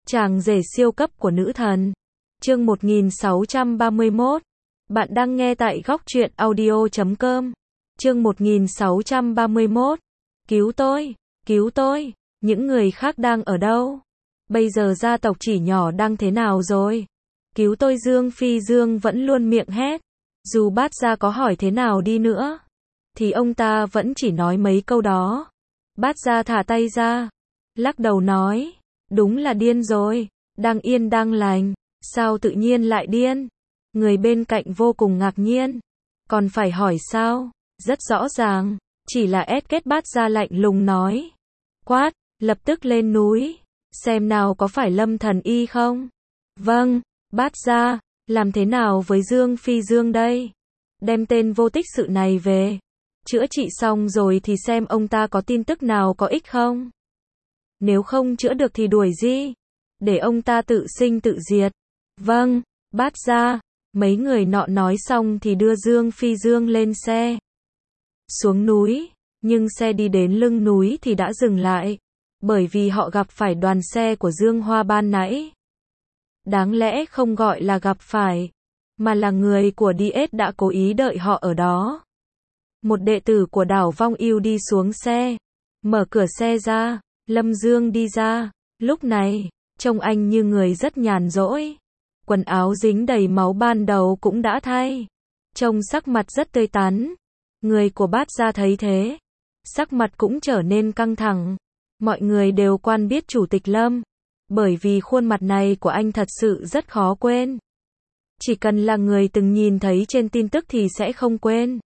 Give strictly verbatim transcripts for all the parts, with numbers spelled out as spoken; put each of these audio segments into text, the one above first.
Chàng rể siêu cấp của nữ thần. Chương một nghìn sáu trăm ba mươi mốt. Bạn đang nghe tại góc truyện audio chấm com. Chương một nghìn sáu trăm ba mươi mốt. Cứu tôi, cứu tôi, những người khác đang ở đâu? Bây giờ gia tộc chỉ nhỏ đang thế nào rồi? Cứu tôi. Dương Phi Dương vẫn luôn miệng hét. Dù Bát Gia có hỏi thế nào đi nữa, thì ông ta vẫn chỉ nói mấy câu đó. Bát Gia thả tay ra, lắc đầu nói, đúng là điên rồi, đang yên đang lành, sao tự nhiên lại điên? Người bên cạnh vô cùng ngạc nhiên, còn phải hỏi sao? Rất rõ ràng, chỉ là ét kết. Bát Gia lạnh lùng nói, quát, lập tức lên núi, xem nào có phải Lâm Thần Y không? Vâng. Bát Gia, làm thế nào với Dương Phi Dương đây? Đem tên vô tích sự này về, chữa trị xong rồi thì xem ông ta có tin tức nào có ích không? Nếu không chữa được thì đuổi đi, để ông ta tự sinh tự diệt. Vâng. Bát Gia. Mấy người nọ nói xong thì đưa Dương Phi Dương lên xe, xuống núi, nhưng xe đi đến lưng núi thì đã dừng lại, bởi vì họ gặp phải đoàn xe của Dương Hoa ban nãy. Đáng lẽ không gọi là gặp phải, mà là người của đê ét đã cố ý đợi họ ở đó. Một đệ tử của Đảo Vong Yêu đi xuống xe, mở cửa xe ra, Lâm Dương đi ra. Lúc này, trông anh như người rất nhàn rỗi. Quần áo dính đầy máu ban đầu cũng đã thay, trông sắc mặt rất tươi tắn. Người của Bát Gia thấy thế, sắc mặt cũng trở nên căng thẳng. Mọi người đều quen biết Chủ tịch Lâm, bởi vì khuôn mặt này của anh thật sự rất khó quên. Chỉ cần là người từng nhìn thấy trên tin tức thì sẽ không quên.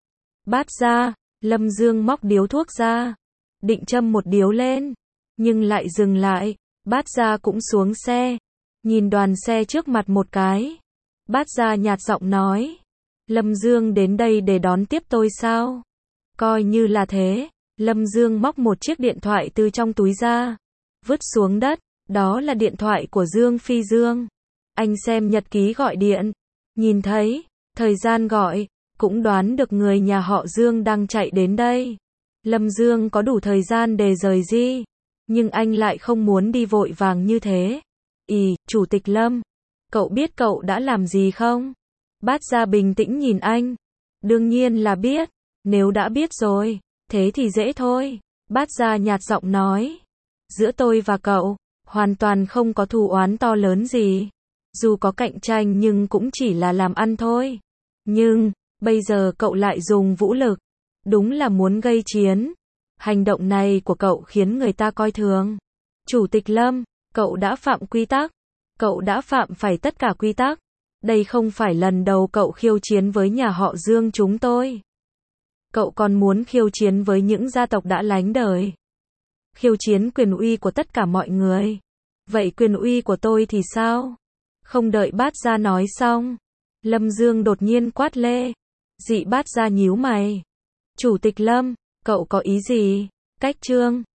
Bát Gia. Lâm Dương móc điếu thuốc ra, định châm một điếu lên, nhưng lại dừng lại. Bát Gia cũng xuống xe, nhìn đoàn xe trước mặt một cái. Bát Gia nhạt giọng nói, Lâm Dương đến đây để đón tiếp tôi sao? Coi như là thế. Lâm Dương móc một chiếc điện thoại từ trong túi ra, vứt xuống đất. Đó là điện thoại của Dương Phi Dương. Anh xem nhật ký gọi điện, nhìn thấy thời gian gọi, cũng đoán được người nhà họ Dương đang chạy đến đây. Lâm Dương có đủ thời gian để rời đi, nhưng anh lại không muốn đi vội vàng như thế. Ì, Chủ tịch Lâm, cậu biết cậu đã làm gì không? Bát Gia bình tĩnh nhìn anh. Đương nhiên là biết, nếu đã biết rồi, thế thì dễ thôi. Bát Gia nhạt giọng nói, giữa tôi và cậu, hoàn toàn không có thù oán to lớn gì. Dù có cạnh tranh nhưng cũng chỉ là làm ăn thôi. Nhưng, bây giờ cậu lại dùng vũ lực, đúng là muốn gây chiến. Hành động này của cậu khiến người ta coi thường. Chủ tịch Lâm, cậu đã phạm quy tắc. Cậu đã phạm phải tất cả quy tắc. Đây không phải lần đầu cậu khiêu chiến với nhà họ Dương chúng tôi. Cậu còn muốn khiêu chiến với những gia tộc đã lánh đời. Khiêu chiến quyền uy của tất cả mọi người. Vậy quyền uy của tôi thì sao? Không đợi Bát Gia nói xong, Lâm Dương đột nhiên quát lê. Dị Bát Gia nhíu mày. Chủ tịch Lâm, cậu có ý gì? Cách chương